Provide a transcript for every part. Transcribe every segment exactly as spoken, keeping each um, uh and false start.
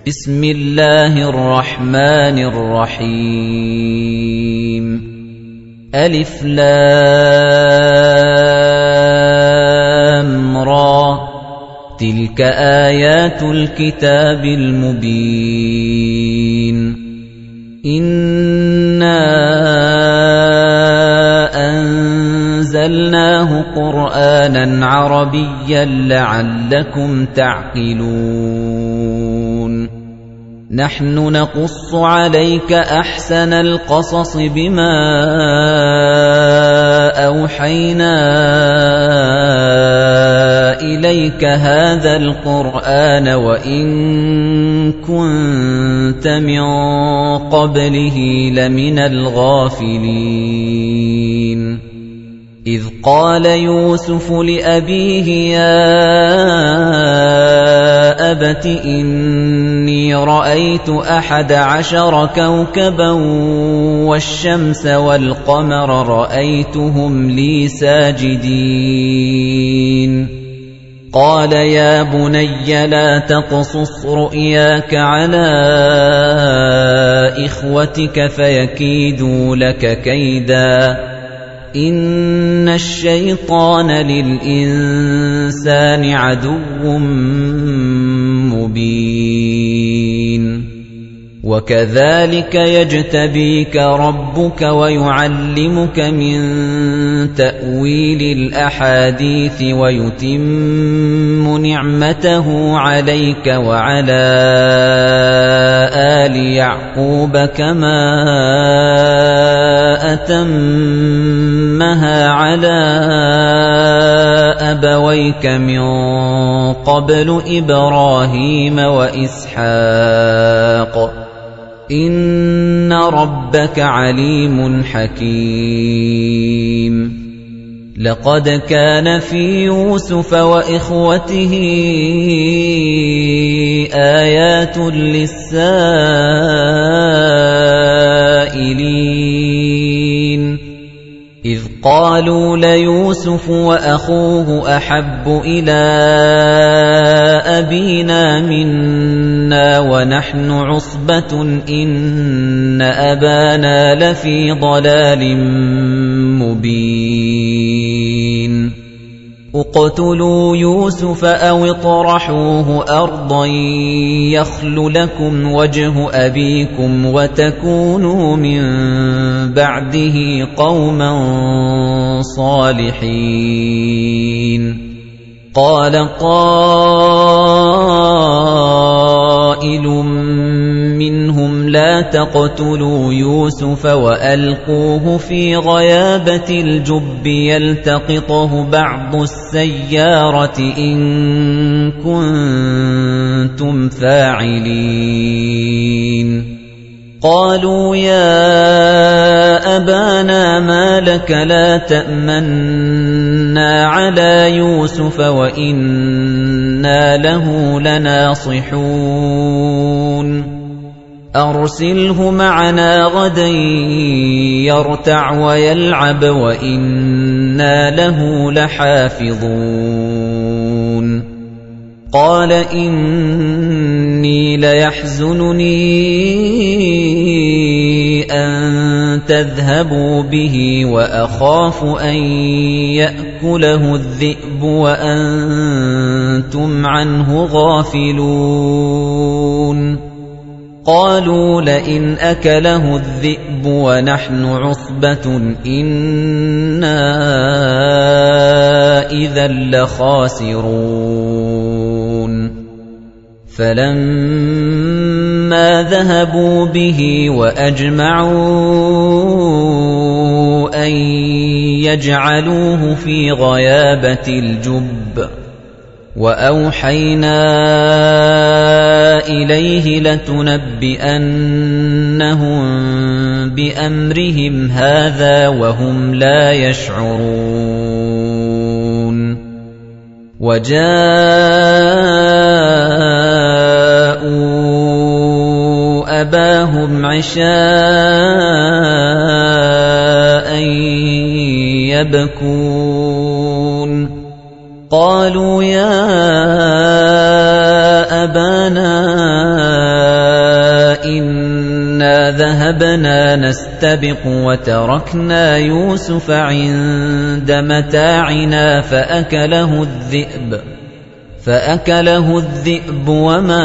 بسم الله الرحمن الرحيم ألف لام را تلك آيات الكتاب المبين إنا أنزلناه قرآنا عربيا لعلكم تعقلون نحن نقص عليك أحسن القصص بما أوحينا إليك هذا القرآن وإن كنت من قبله لمن الغافلين إذ قال يوسف لأبيه يا أبت إني رأيت أحد عشر كوكبا والشمس والقمر رأيتهم لي ساجدين قال يا بني لا تقصص رؤياك على إخوتك فيكيدوا لك كيدا إن الشيطان للإنسان عدو مبين وكذلك يجتبيك ربك ويعلمك من تأويل الأحاديث ويتم نعمته عليك وعلى آل يعقوب كما أتمها على أبويك من قبل إبراهيم وإسحاق إن ربك عليم حكيم لقد كان في يوسف وإخوته آيات للسائلين إذ قالوا ليوسف وأخوه أحب إلى أبينا منا ونحن عصبة إن أبانا لفي ضلال مبين اقتلوا يوسف أو اطرحوه أرضا يخل لكم وجه أبيكم وتكونوا من بعده قوما صالحين قال قائل منهم لا تقتلوا يوسف وألقوه في غيابة الجب يلتقطه بعض السيارة إن كنتم فاعلين قالوا يا أبانا ما لك لا تأمنا على يوسف وإنا له لناصحون أرسله معنا غدا يرتع ويلعب وإنا له لحافظون قال إني ليحزنني أن تذهبوا به وأخاف أن يأكله الذئب وأنتم عنه غافلون قالوا لئن أكله الذئب ونحن عصبة إنا إذا لخاسرون فلما ذهبوا به وأجمعوا أن يجعلوه في غيابة الجب وأوحينا إليه لتنبئنهم بأمرهم هذا وهم لا يشعرون وجاءوا أباهم عشاء يبكون قالوا يا أبانا ذهبنا نستبق وتركنا يوسف عند متاعنا فأكله الذئب فأكله الذئب وما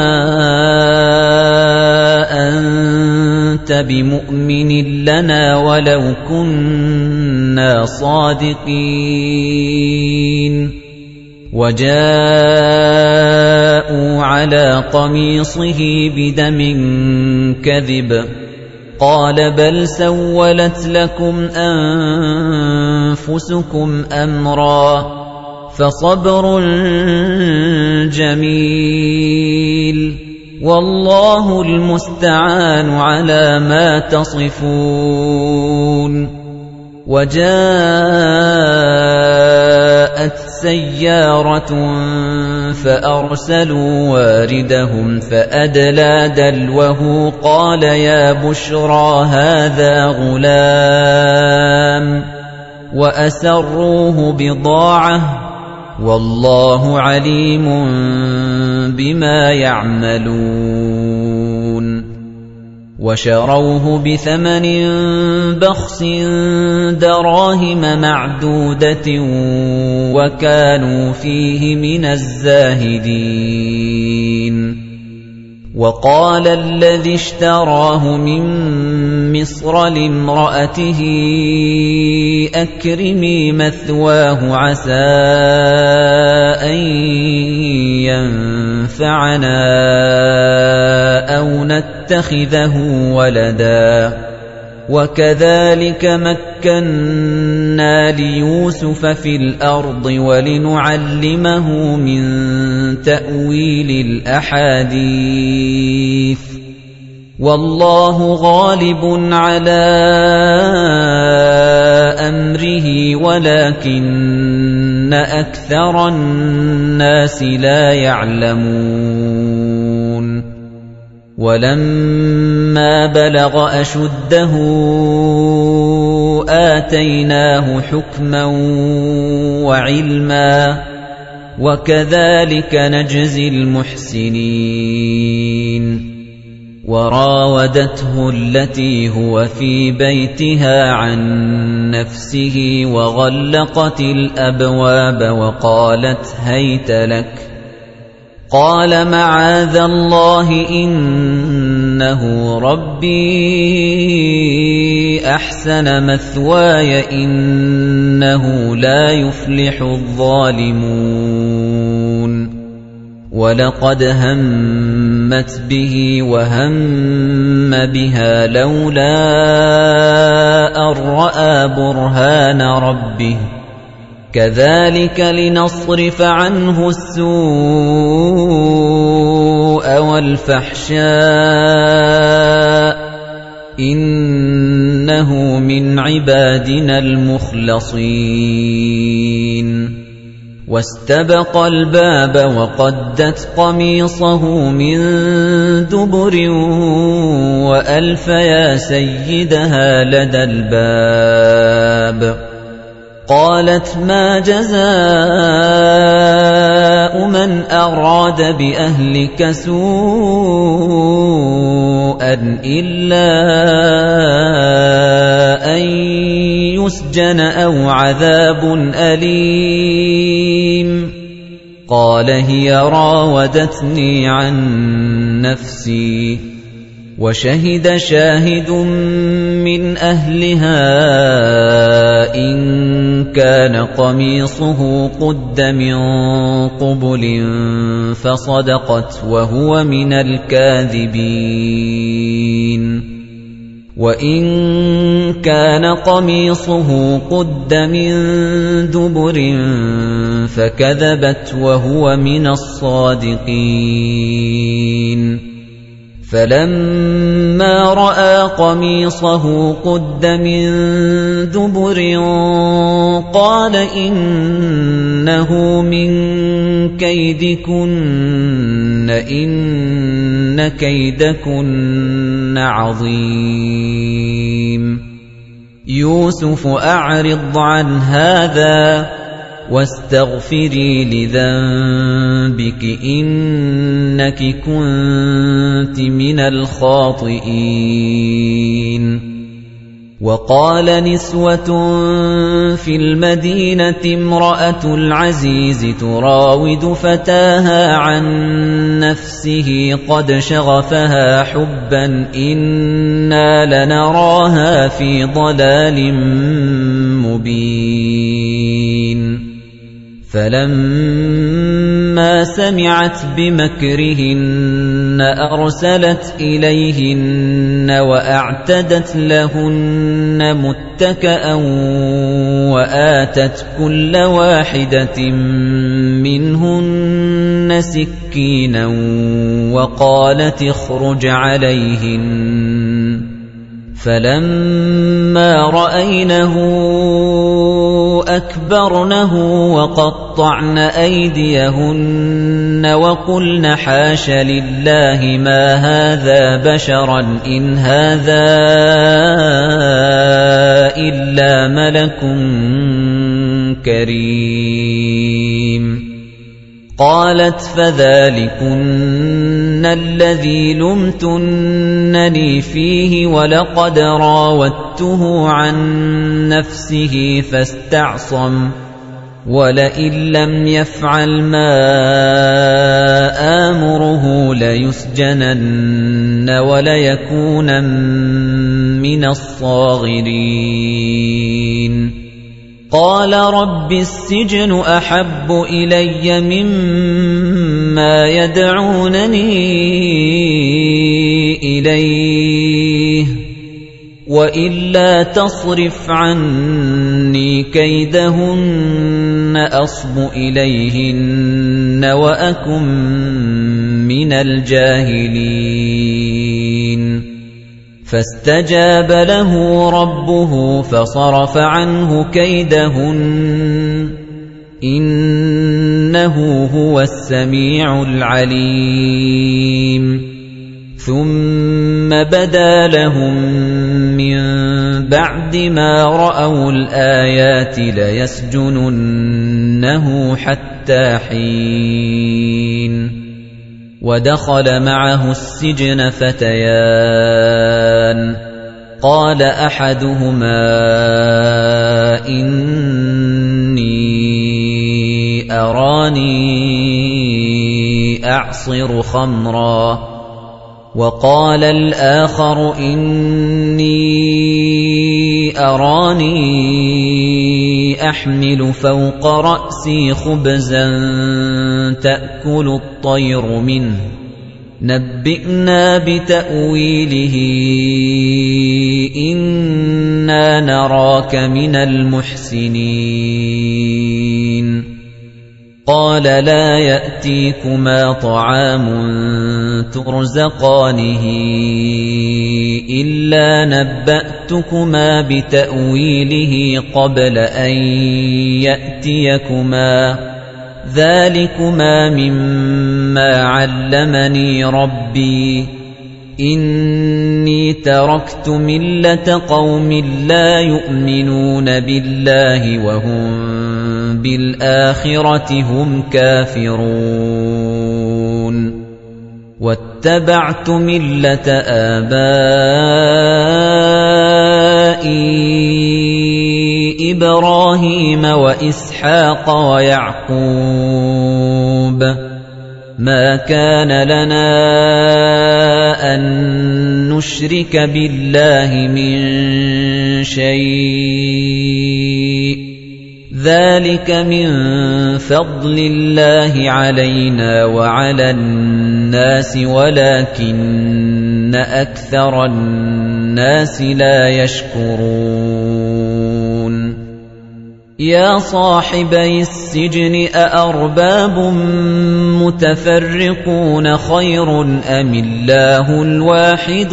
أنت بمؤمن لنا ولو كنا صادقين وجاءوا على قميصه بدم كذب قال بل سولت لكم أنفسكم أمرا فصبر جميل والله المستعان على ما تصفون وجاءت سيارة فأرسلوا واردهم فأدلى دلوه قال يا بشرى هذا غلام وأسروه بضاعة والله عليم بما يعملون وشروه بثمن بخس دراهم معدودة وكانوا فيه من الزاهدين وقال الذي اشتراه من مصر لامرأته أكرمي مثواه عسى أن ينفعنا أو نتخذه ولدا وكذلك مكنا ليوسف في الأرض ولنعلمه من تأويل الأحاديث والله غالب على أمره ولكن أكثر الناس لا يعلمون ولما بلغ أشده آتيناه حكما وعلما وكذلك نجزي المحسنين وراودته التي هو في بيتها عن نفسه وغلقت الأبواب وقالت هيت لك قال معاذ الله إنه ربي أحسن مثواي إنه لا يفلح الظالمون ولقد همت به وهم بها لولا أن رأى برهان ربه كذلك لنصرف عنه السوء والفحشاء إنه من عبادنا المخلصين واستبق الباب وقدت قميصه من دبر وألف يا سيدها لدى الباب قالت ما جزاء من أراد بأهلك سوءا إلا أن يسجن أو عذاب أليم قال هي راودتني عن نفسي وشهد شاهد من أهلها إن كان قميصه قد من قبل فصدقت وهو من الكاذبين وإن كان قميصه قد من دبر فكذبت وهو من الصادقين فلما رأى قميصه قد من دبر قال إنه من كيدكن إن كيدكن عظيم يوسف أعرض عن هذا واستغفري لذنبك إنك كنت من الخاطئين وقال نسوة في المدينة امرأة العزيز تراود فتاها عن نفسه قد شغفها حبا إنا لنراها في ضلال مبين فلما سمعت بمكرهن أرسلت إليهن وأعتدت لهن متكأ وآتت كل واحدة منهن سكينا وقالت اخرج عليهن فلما رأينه أكبرنه وقطعن أيديهن وقلن حاش لله ما هذا بشرا إن هذا إلا ملك كريم قالت فذلكن الذي لمتنني فيه ولقد راودته عن نفسه فاستعصم ولئن لم يفعل ما آمره ليسجنن وليكونن من الصاغرين قال رب السجن أحب إلي مما يدعونني إليه وإلا تصرف عني كيدهن أصب إليهن وأكن من الجاهلين فاستجاب له ربه فصرف عنه كيدهن إنه هو السميع العليم ثم بدا لهم من بعد ما رأوا الآيات ليسجننه حتى حين ودخل معه السجن فتيان قال أحدهما إني أراني أعصر خمرا وقال الآخر إني أراني أحمل فوق رأسي خبزا تأكل الطير منه نبئنا بتأويله إنا نراك من المحسنين قال لا يأتيكما طعام ترزقانه إلا نبأتكما بتأويله قبل أن يأتيكما ذلكما مما علمني ربي إني تركت ملة قوم لا يؤمنون بالله وهم بالآخرة هم كافرون واتبعت ملة آبائي إبراهيم وإسحاق ويعقوب ما كان لنا أن نشرك بالله من شيء ذلك من فضل الله علينا وعلى الناس ولكن أكثر الناس لا يشكرون يا صاحبي السجن أأرباب متفرقون خير أم الله الواحد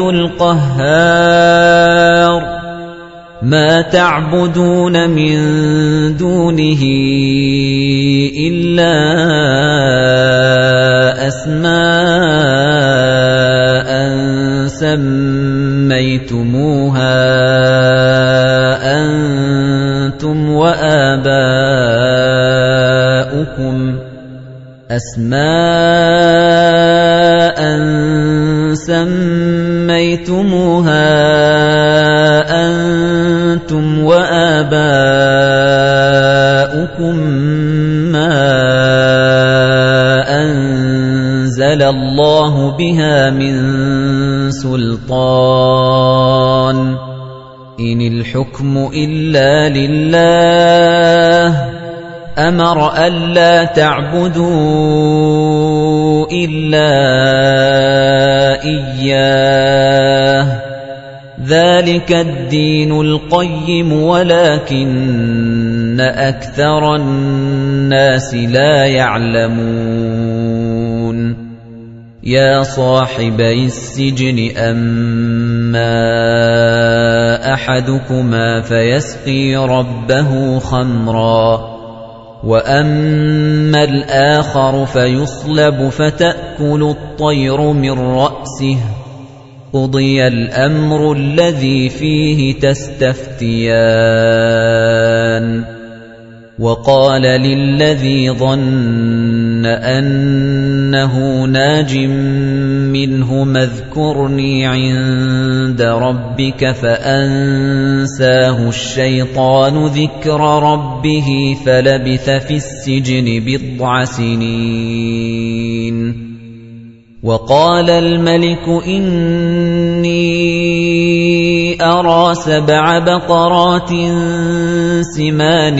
القهار ما تعبدون من دونه إلا أسماء سميتموها أنتم وآباؤكم أَسْمَاءً سَمَّيْتُمُوهَا أَنتُمْ وَآبَاؤُكُم مَّا أَنزَلَ اللَّهُ بِهَا مِن سُلْطَانٍ إِنِ الْحُكْمُ إِلَّا لِلَّهِ أَمَرَ أَلَّا تَعْبُدُوا إِلَّا إِيَّاهُ ذَلِكَ الدِّينُ الْقَيِّمُ وَلَكِنَّ أَكْثَرَ النَّاسِ لَا يَعْلَمُونَ يَا صَاحِبَيِ السِّجْنِ أَمَّا أَحَدُكُمَا فَيَسْقِي رَبَّهُ خَمْرًا وَأَمَّا الْآخَرُ فَيُصْلَبُ فَتَأْكُلُ الطَّيْرُ مِنْ رَأْسِهِ قُضِيَ الْأَمْرُ الَّذِي فِيهِ تَسْتَفْتِيَانِ وَقَالَ لِلَّذِي ظَنَّ أَنَّهُ نَاجٍ مِّنْهُمَا اذْكُرْنِي عِندَ رَبِّكَ فَأَنسَاهُ الشَّيْطَانُ ذِكْرَ رَبِّهِ فَلَبِثَ فِي السِّجْنِ بِضْعَ سِنِينَ وَقَالَ الْمَلِكُ إِنِّي أَرَىٰ سَبْعَ بَقَرَاتٍ سِمَانٍ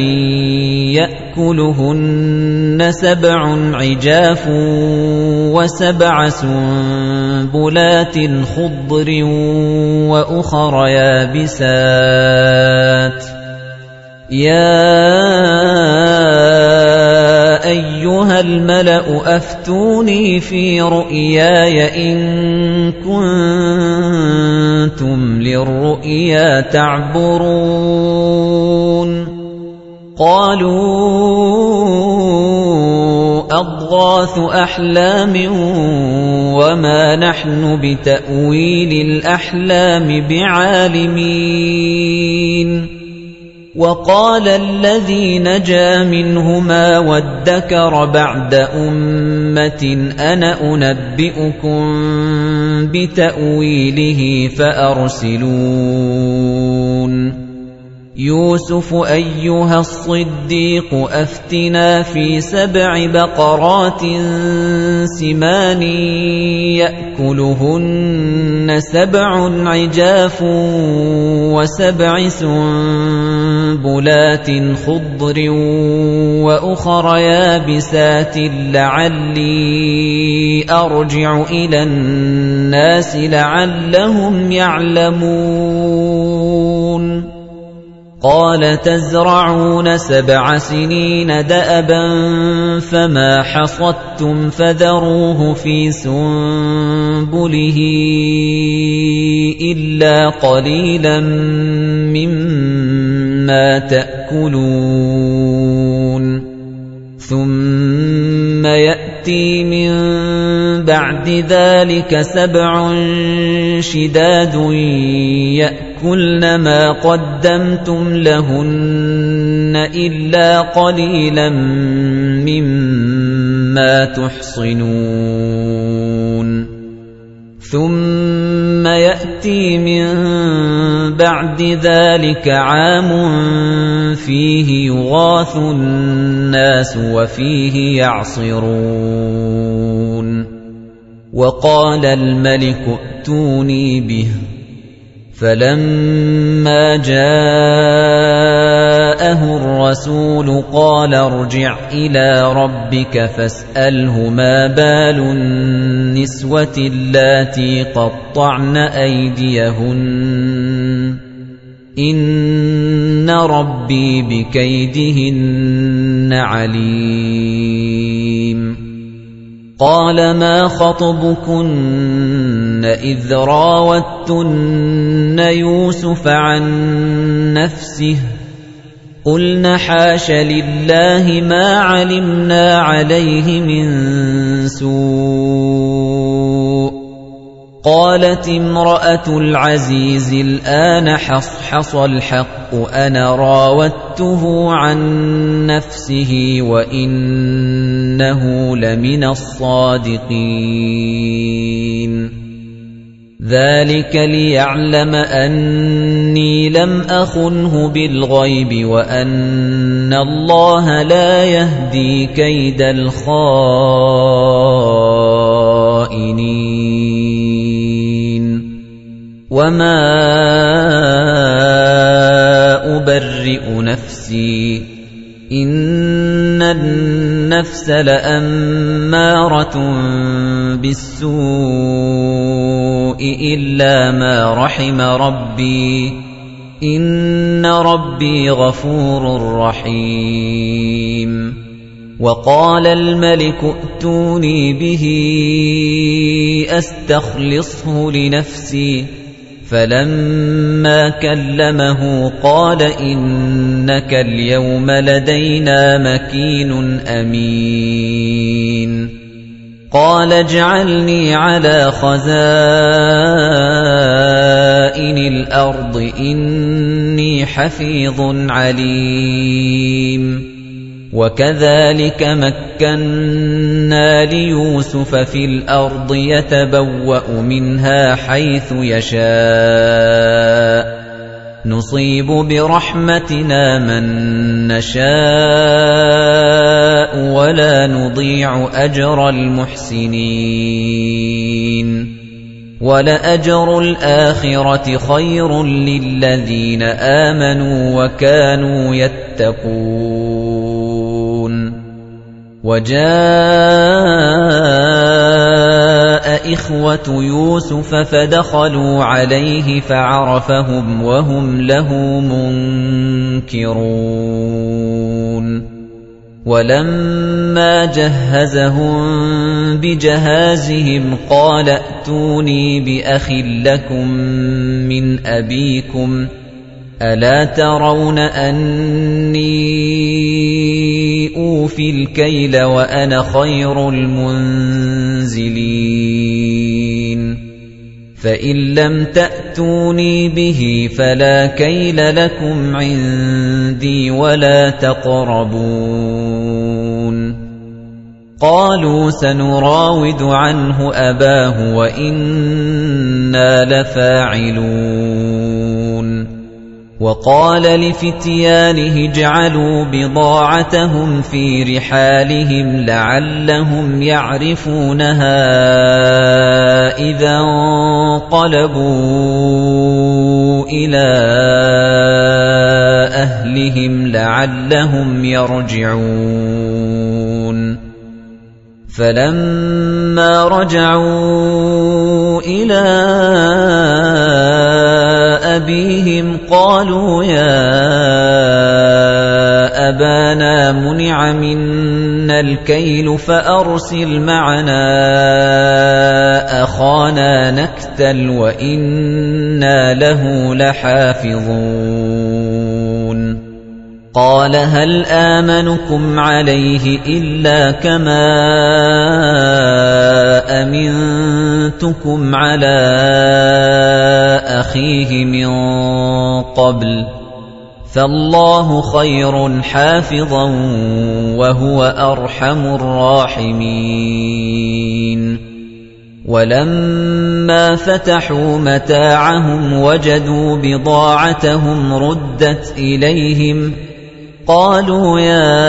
يَأْكُلُهُنَّ سَبْعٌ عِجَافٌ وَسَبْعَ سُنبُلَاتٍ خُضْرٍ وَأُخَرَ يَابِسَاتٍ يَا أَيُّهَا الْمَلَأُ أَفْتُونِي فِي رُؤْيَايَ إِن كُنتُمْ لِلرُّؤْيَا تَعْبُرُونَ قَالُوا أَضْغَاثُ أَحْلَامٍ وَمَا نَحْنُ بِتَأْوِيلِ الْأَحْلَامِ بِعَالِمِينَ وَقَالَ الَّذِي نَجَا مِنْهُمَا وَادَّكَرَ بَعْدَ أُمَّةٍ أَنَا أُنَبِّئُكُم بِتَأْوِيلِهِ فَأَرْسِلُونِ يُوسُفُ أَيُّهَا الصِّدِّيقُ أَفْتِنَا فِي سَبْعِ بَقَرَاتٍ سِمَانٍ يَأْكُلُهُنَّ سَبْعٌ عِجَافٌ وَسَبْعِ سُنبُلَاتٍ خُضْرٍ وَأُخَرَ يَابِسَاتٍ لَعَلِّي أَرْجِعُ إِلَى النَّاسِ لَعَلَّهُمْ يَعْلَمُونَ قَالَ تَزْرَعُونَ سَبْعَ سِنِينَ دَأَبًا فَمَا حَصَدتُّمْ فَذَرُوهُ فِي سُنبُلِهِ إِلَّا قَلِيلًا مِّمَّا تَأْكُلُونَ ثُمَّ يَأْتِي مِن بَعْدِ ذَلِكَ سَبْعٌ شِدَادٌ يَأْكُلْنَ مَا قَدَّمْتُمْ لَهُنَّ إِلَّا قَلِيلًا مِّمَّا تُحْصِنُونَ ثُمَّ يَأْتِي مِن بَعْدِ ذَلِكَ عَامٌ فِيهِ يُغَاثُ النَّاسُ وَفِيهِ يَعْصِرُونَ وَقَالَ الْمَلِكُ ائْتُونِي بِهِ فَلَمَّا جَاءَهُ الرَّسُولُ قَالَ ارْجِعْ إِلَى رَبِّكَ فَاسْأَلْهُ مَا بَالُ النِّسْوَةِ اللَّاتِي قَطَّعْنَ أَيْدِيَهُنَّ إِنَّ رَبِّي بِكَيْدِهِنَّ عَلِيمٌ قَالَ مَا خَطْبُكُنَّ إِذْ رَاوَدتُّنَّ يُوسُفَ عَن نَّفْسِهِ قُلْنَ حَاشَ لِلَّهِ مَا عَلِمْنَا عَلَيْهِ مِن سُوءٍ قَالَتِ امْرَأَتُ الْعَزِيزِ الْآنَ حَصْحَصَ الْحَقُّ أَنَا رَاوَدتُّهُ عَن نَّفْسِهِ وَإِنَّهُ إِنَّهُ لَمِنَ الصَّادِقِينَ ذَلِكَ لِيَعْلَمَ أَنِّي لَمْ أَخُنْهُ بِالْغَيْبِ وَأَنَّ اللَّهَ لَا يَهْدِي كَيْدَ الْخَائِنِينَ وَمَا أُبَرِّئُ نَفْسِي إِنَّ النَّفْسَ لَأَمَّارَةٌ بِالسُّوءِ إِلَّا مَا رَحِمَ رَبِّي إِنَّ رَبِّي غَفُورٌ رَّحِيمٌ وَقَالَ الْمَلِكُ ائْتُونِي بِهِ أَسْتَخْلِصْهُ لِنَفْسِي فَلَمَّا كَلَّمَهُ قَالَ إِنَّكَ الْيَوْمَ لَدَيْنَا مَكِينٌ أَمِينٌ قَالَ اجْعَلْنِي عَلَى خَزَائِنِ الْأَرْضِ إِنِّي حَفِيظٌ عَلِيمٌ وَكَذَلِكَ مَكَّنَّا لِيُوسُفَ فِي الْأَرْضِ يَتَبَوَّأُ مِنْهَا حَيْثُ يَشَاءُ نُصِيبُ بِرَحْمَتِنَا مَن نَّشَاءُ وَلَا نُضِيعُ أَجْرَ الْمُحْسِنِينَ وَلَأَجْرُ الْآخِرَةِ خَيْرٌ لِّلَّذِينَ آمَنُوا وَكَانُوا يَتَّقُونَ وَجَاءَ إِخْوَةُ يُوسُفَ فَدَخَلُوا عَلَيْهِ فَعَرَفَهُمْ وَهُمْ لَهُ مُنكِرُونَ وَلَمَّا جَهَّزَهُم بِجَهَازِهِمْ قَالَ ائْتُونِي بِأَخٍ لَّكُم مِّنْ أَبِيكُمْ أَلَا تَرَوْنَ أَنِّي أُوفِي الْكَيْلَ وَأَنَا خَيْرُ الْمُنزِلِينَ فَإِن لَّمْ تَأْتُونِي بِهِ فَلَا كَيْلَ لَكُمْ عِندِي وَلَا تَقْرَبُونَ قَالُوا سَنُرَاوِدُ عَنْهُ أَبَاهُ وَإِنَّا لَفَاعِلُونَ وَقَالَ لِفِتْيَانِهِ اجْعَلُوا بِضَاعَتَهُمْ فِي رِحَالِهِمْ لَعَلَّهُمْ يَعْرِفُونَهَا إِذَا انقَلَبُوا إِلَى أَهْلِهِمْ لَعَلَّهُمْ يَرْجِعُونَ فَلَمَّا رَجَعُوا إِلَى أَبِيهِمْ قَالُوا يَا أَبَانَا مُنِعَ مِنَّا الْكَيْلُ فَأَرْسِلْ مَعَنَا أَخَانَا نَكْتَلْ وَإِنَّا لَهُ لَحَافِظُونَ قَالَ هَلْ آمَنُكُمْ عَلَيْهِ إِلَّا كَمَا أَمِنتُكُمْ عَلَى أَخِيهِ مِنْ قَبْلُ فَاللَّهُ خَيْرٌ حَافِظًا وَهُوَ أَرْحَمُ الرَّاحِمِينَ وَلَمَّا فَتَحُوا مَتَاعَهُمْ وَجَدُوا بِضَاعَتَهُمْ رُدَّتْ إِلَيْهِمْ قَالُوا يَا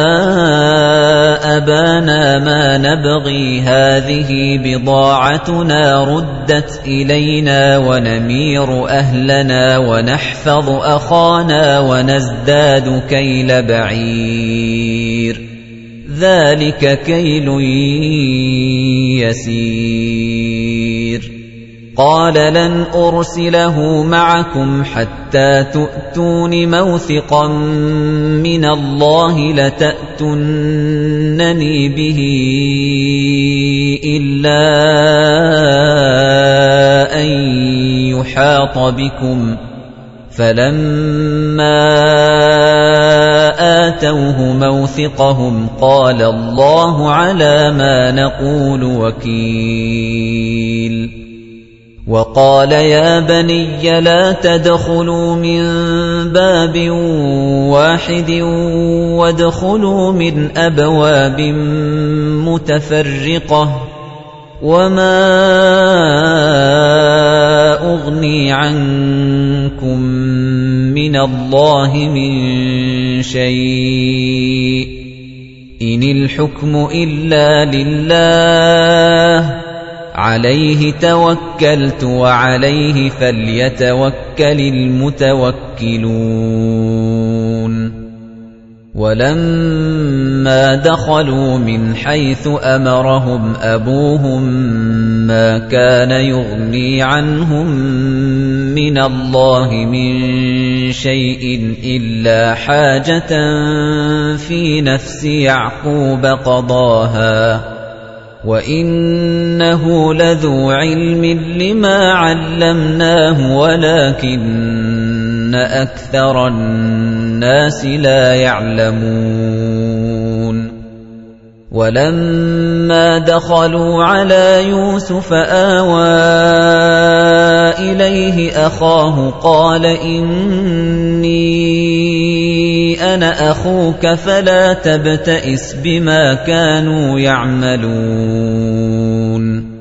أَبَانَا مَا نَبْغِي هَٰذِهِ بِضَاعَتُنَا رُدَّتْ إِلَيْنَا وَنَمِيرُ أَهْلَنَا وَنَحْفَظُ أَخَانَا وَنَزْدَادُ كَيْلَ بَعِيرٍ ذَلِكَ كَيْلٌ يَسِيرٌ قَالَ لَنْ أُرْسِلَهُ مَعَكُمْ حَتَّى تُؤْتُونِ مَوْثِقًا مِّنَ اللَّهِ لَتَأْتُنَّنِي بِهِ إِلَّا أَن يُحَاطَ بِكُمْ فَلَمَّا آتَوْهُ مَوْثِقَهُمْ قَالَ اللَّهُ عَلَى مَا نَقُولُ وَكِيلٌ وقال يا بني لا تدخلوا من باب واحد وادخلوا من أبواب متفرقة وما أغني عنكم من الله من شيء إن الحكم إلا لله عليه توكلت وعليه فليتوكل المتوكلون ولما دخلوا من حيث أمرهم أبوهم ما كان يغني عنهم من الله من شيء إلا حاجة في نفس يعقوب قضاها وإنه لذو علم لما علمناه ولكن أكثر الناس لا يعلمون ولما دخلوا على يوسف آوى إليه أخاه قال إني أنا أخوك فلا تبتئس بما كانوا يعملون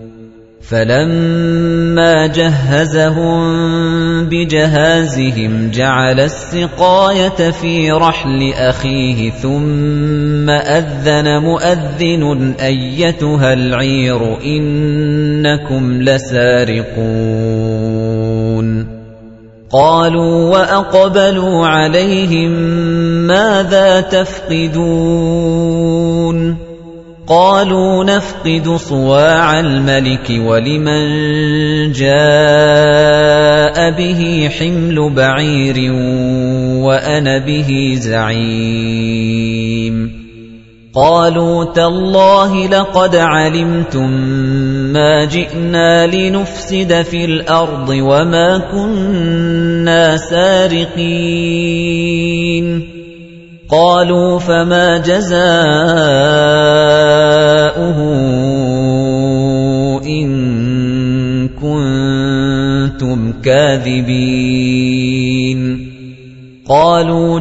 فلما جهزهم بجهازهم جعل السقاية في رحل أخيه ثم أذن مؤذن أيتها العير إنكم لسارقون قالوا وأقبلوا عليهم ماذا تفقدون قالوا نفقد صواع الملك ولمن جاء به حمل بعير وأنا به زعيم قالوا تالله لقد علمتم ما جئنا لنفسد في الأرض وما كنا سارقين قالوا فما جزاؤه إن كنتم كاذبين قالوا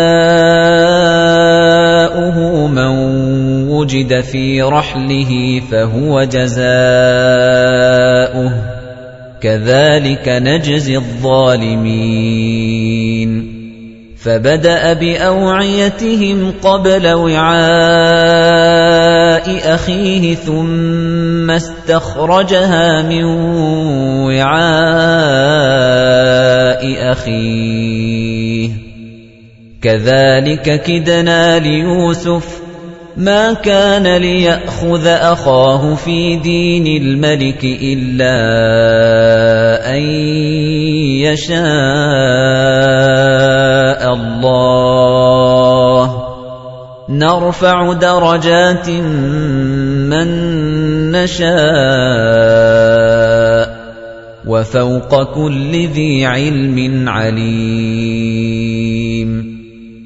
جزاؤه من وجد في رحله فهو جزاؤه كذلك نجزي الظالمين فبدأ بأوعيتهم قبل وعاء أخيه ثم استخرجها من وعاء أخيه كذلك كدنا ليوسف ما كان ليأخذ أخاه في دين الملك إلا أن يشاء الله نرفع درجات من نشاء وفوق كل ذي علم عليم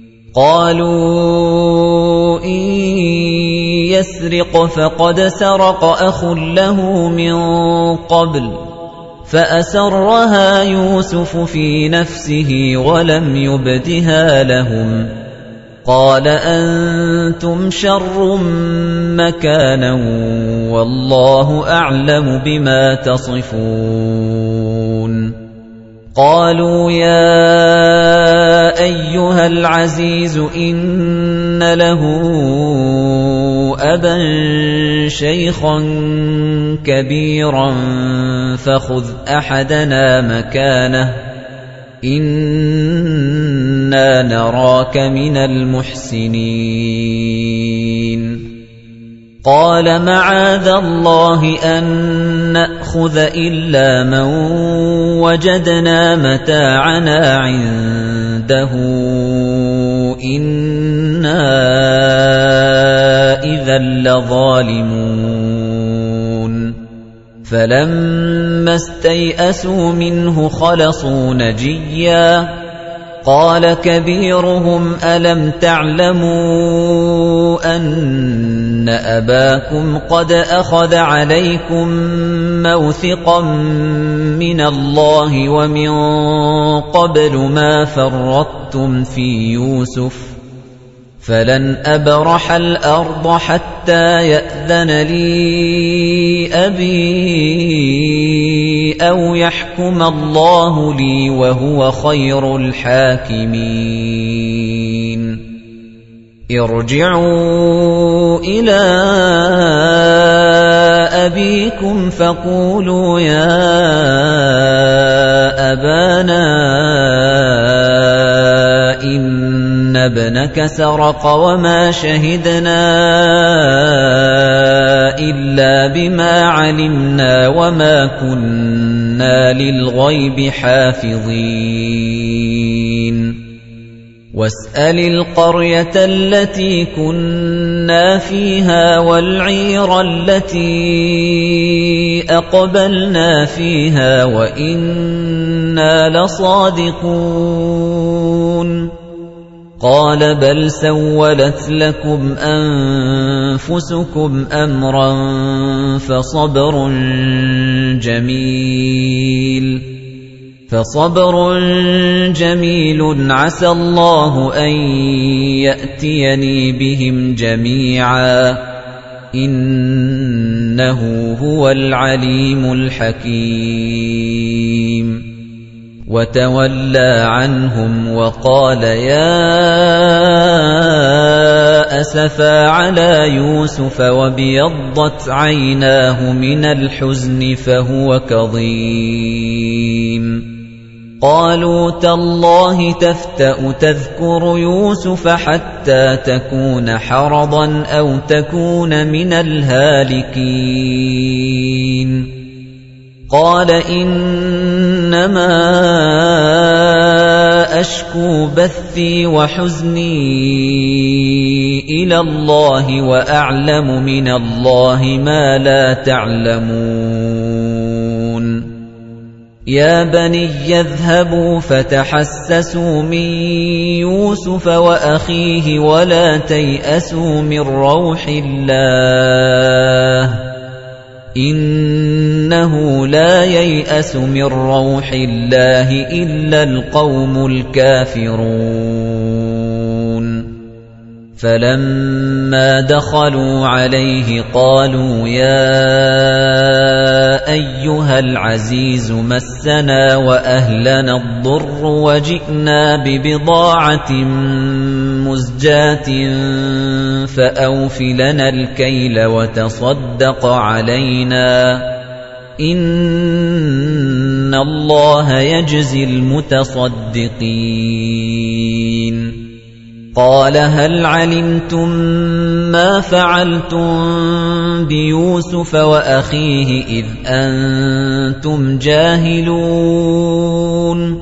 قالوا إن يسرق فقد سرق أخ له من قبل فأسرها يوسف في نفسه ولم يبدها لهم قال أنتم شر مكانا والله أعلم بما تصفون قالوا يا أيها العزيز إن له أبا شيخا كبيرا فخذ أحدنا مكانه إنا نراك من المحسنين قال معاذ الله أن نأخذ إلا من وجدنا متاعنا عنده إنا إذا لظالمون فلما استيئسوا منه خلصوا نجيا قال كبيرهم ألم تعلموا أن أباكم قد أخذ عليكم موثقا من الله ومن قبل ما فرطتم في يوسف فلن أبرح الأرض حتى يأذن لي أبي أو يحكم الله لي وهو خير الحاكمين ارجعوا إلى أبيكم فقولوا يا أبانا إن ابنك سرق وما شهدنا إلا بما علمنا وما كنا للغيب حافظين واسأل القرية التي كنا فيها والعير التي أقبلنا فيها وإنا لصادقون قال بل سولت لكم أنفسكم أمرا فصبر جميل فصبر جميل عسى الله أن يأتيني بهم جميعا إنه هو العليم الحكيم وتولى عنهم وقال يا أسفا على يوسف وابيضت عيناه من الحزن فهو كظيم قالوا تالله تفتأ تذكر يوسف حتى تكون حرضا أو تكون من الهالكين قال إنما أشكو بثي وحزني إلى الله وأعلم من الله ما لا تعلمون يا بني يذهبوا فتحسسوا من يوسف وأخيه ولا تيأسوا من روح الله إنه لا ييأس من روح الله إلا القوم الكافرون فلما دخلوا عليه قالوا يا أيها العزيز مسنا وأهلنا الضر وجئنا ببضاعة مزجاة فأوف لنا الكيل وتصدق علينا إن الله يجزي المتصدقين قال هل علمتم ما فعلتم بيوسف وأخيه إذ أنتم جاهلون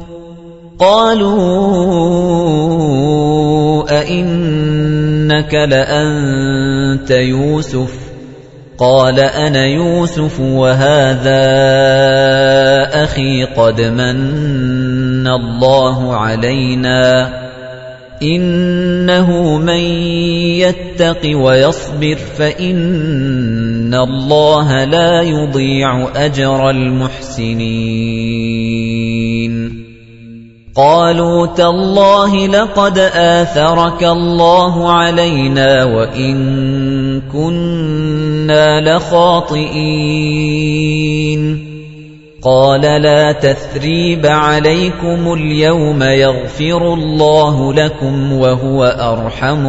قالوا أئنك لأنت يوسف قال أنا يوسف وهذا أخي قد من الله علينا إنه من يتق ويصبر فإن الله لا يضيع أجر المحسنين قالوا تالله لقد آثرك الله علينا وإن كنا لخاطئين قال لا تثريب عليكم اليوم يغفر الله لكم وهو أرحم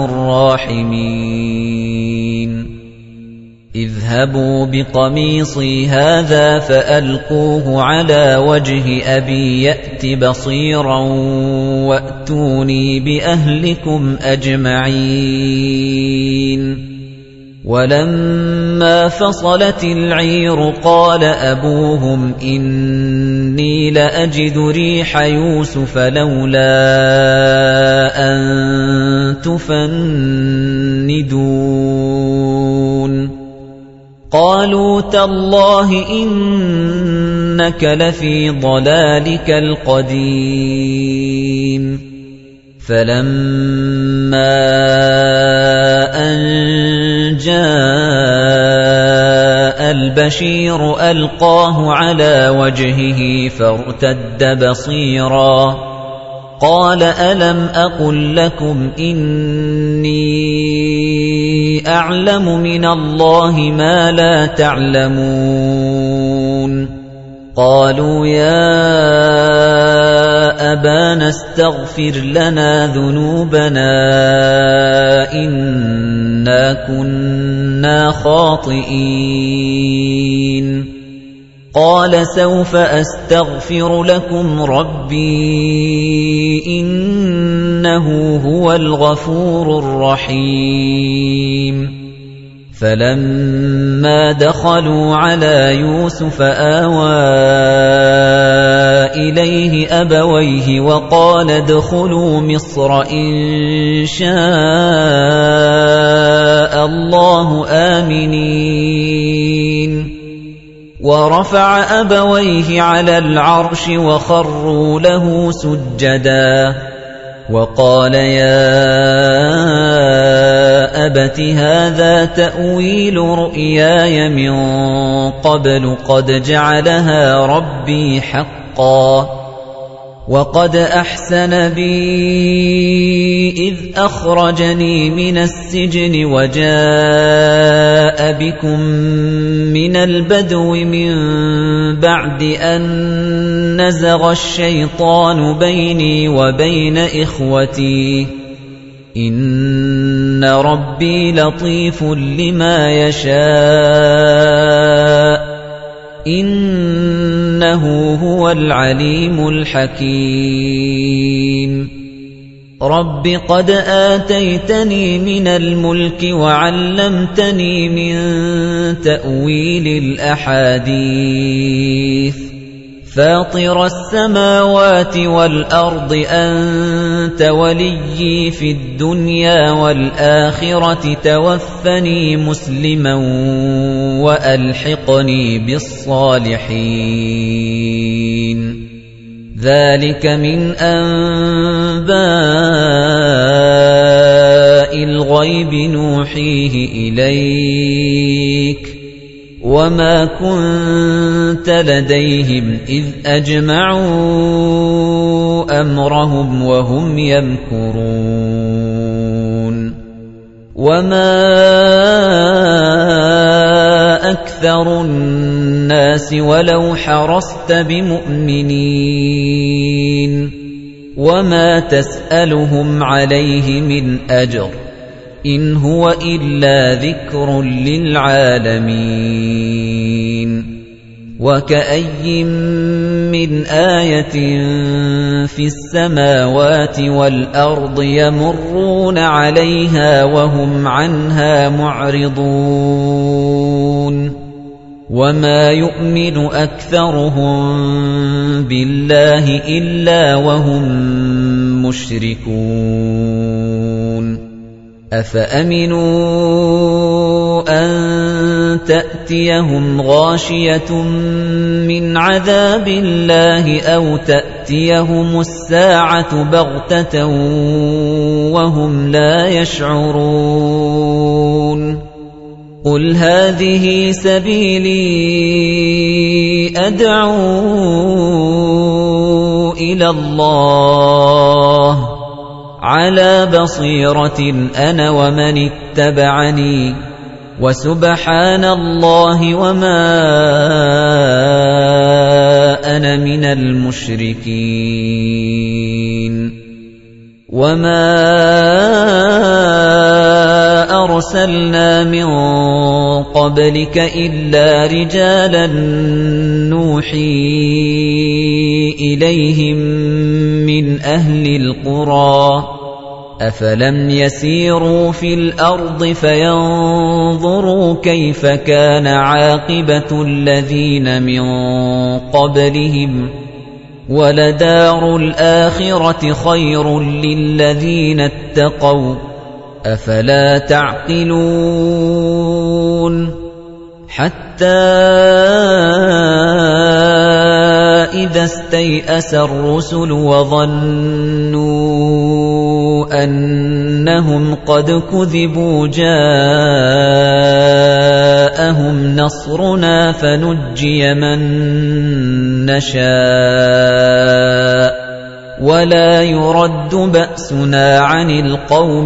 الراحمين اذهبوا بقميصي هذا فألقوه على وجه أبي يأت بصيرا وأتوني بأهلكم أجمعين ولما فصلت العير قال أبوهم إني لأجد ريح يوسف لولا أن تفندون قالوا تالله إنك لفي ضلالك القديم فَلَمَّا أَن جَاءَ الْبَشِيرُ أَلْقَاهُ عَلَى وَجْهِهِ فَارْتَدَّ بَصِيرًا قَالَ أَلَمْ أَقُل لَّكُمْ إِنِّي أَعْلَمُ مِنَ اللَّهِ مَا لَا تَعْلَمُونَ قَالُوا يَا أَبَانَا اسْتَغْفِرْ لَنَا ذُنُوبَنَا إِنَّا كُنَّا خَاطِئِينَ قَالَ سَوْفَ أَسْتَغْفِرُ لَكُمْ رَبِّي إِنَّهُ هُوَ الْغَفُورُ الرَّحِيمُ فَلَمَّا دَخَلُوا عَلَى يُوسُفَ آوَى إِلَيْهِ أَبَوَيْهِ وَقَالَ ادْخُلُوا مِصْرَ إِن شَاءَ اللَّهُ آمِنِينَ وَرَفَعَ أَبَوَيْهِ عَلَى الْعَرْشِ وَخَرُّوا لَهُ سُجَّدًا وَقَالَ يَا أَبَتِ هَذَا تَأْوِيلُ رُؤْيَايَ مِن قَبْلُ قَدْ جَعَلَهَا رَبِّي حَقًّا وَقَدْ أَحْسَنَ بِي إِذْ أَخْرَجَنِي مِنَ السِّجْنِ وَجَاءَ بِكُم مِّنَ الْبَدْوِ مِن بَعْدِ أَن نَّزَغَ الشَّيْطَانُ بَيْنِي وَبَيْنَ إِخْوَتِي إِنَّ رَبِّي لَطِيفٌ لِّمَا يَشَاءُ إِنَّهُ هُوَ الْعَلِيمُ الْحَكِيمُ رَبِّ قَدْ آتَيْتَنِي مِنَ الْمُلْكِ وَعَلَّمْتَنِي مِن تَأْوِيلِ الْأَحَادِيثِ فَاطِرَ السَّمَاوَاتِ وَالْأَرْضِ أَنْتَ وَلِيِّي فِي الدُّنْيَا وَالْآخِرَةِ تَوَفَّنِي مُسْلِمًا وَأَلْحِقْنِي بِالصَّالِحِينَ ذَلِكَ مِنْ أَنْبَاءِ الْغَيْبِ نُوحِيهِ إِلَيْكَ وَمَا كُنتَ لَدَيْهِمْ إِذْ أَجْمَعُوا أَمْرَهُمْ وَهُمْ يَمْكُرُونَ وَمَا أَكْثَرُ النَّاسِ وَلَوْ حَرَصْتَ بِمُؤْمِنِينَ وَمَا تَسْأَلُهُمْ عَلَيْهِ مِنْ أَجْرٍ إِنْ هُوَ إِلَّا ذِكْرٌ لِلْعَالَمِينَ وَكَأَيِّن مِّنْ آيَةٍ فِي السَّمَاوَاتِ وَالْأَرْضِ يَمُرُّونَ عَلَيْهَا وَهُمْ عَنْهَا مُعْرِضُونَ وَمَا يُؤْمِنُ أَكْثَرُهُم بِاللَّهِ إِلَّا وَهُم مُشْرِكُونَ أَفَأَمِنُوا أَن تَأْتِيَهُمْ غَاشِيَةٌ مِّنْ عَذَابِ اللَّهِ أَوْ تَأْتِيَهُمُ السَّاعَةُ بَغْتَةً وَهُمْ لَا يَشْعُرُونَ قُلْ هَٰذِهِ سَبِيلِي أَدْعُو إِلَى اللَّهِ عَلَى بَصِيرَةٍ أَنَا وَمَنِ اتَّبَعَنِي وَسُبْحَانَ اللَّهِ وَمَا أَنَا مِنَ الْمُشْرِكِينَ وَمَا أَرْسَلْنَا مِن قَبْلِكَ إِلَّا رِجَالًا نُّوحِي إِلَيْهِم مِّنْ أَهْلِ الْقُرَىٰ أَفَلَمْ يَسِيرُوا فِي الْأَرْضِ فَيَنظُرُوا كَيْفَ كَانَ عَاقِبَةُ الَّذِينَ مِن قَبْلِهِمْ وَلَدَارُ الْآخِرَةِ خَيْرٌ لِّلَّذِينَ اتَّقَوْا أَفَلَا تَعْقِلُونَ حَتَّى إِذَا اسْتَيْأَسَ الرُّسُلُ وَظَنُّوا أنهم قد كذبوا جاءهم نصرنا فنجي من نشاء ولا يرد بأسنا عن القوم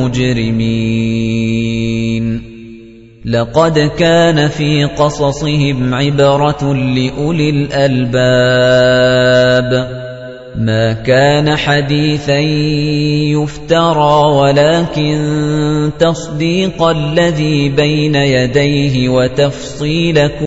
المجرمين لقد كان في قصصهم عبرة لأولي الألباب ما كان حديثا يفترى ولكن تصديق الذي بين يديه وتفصيل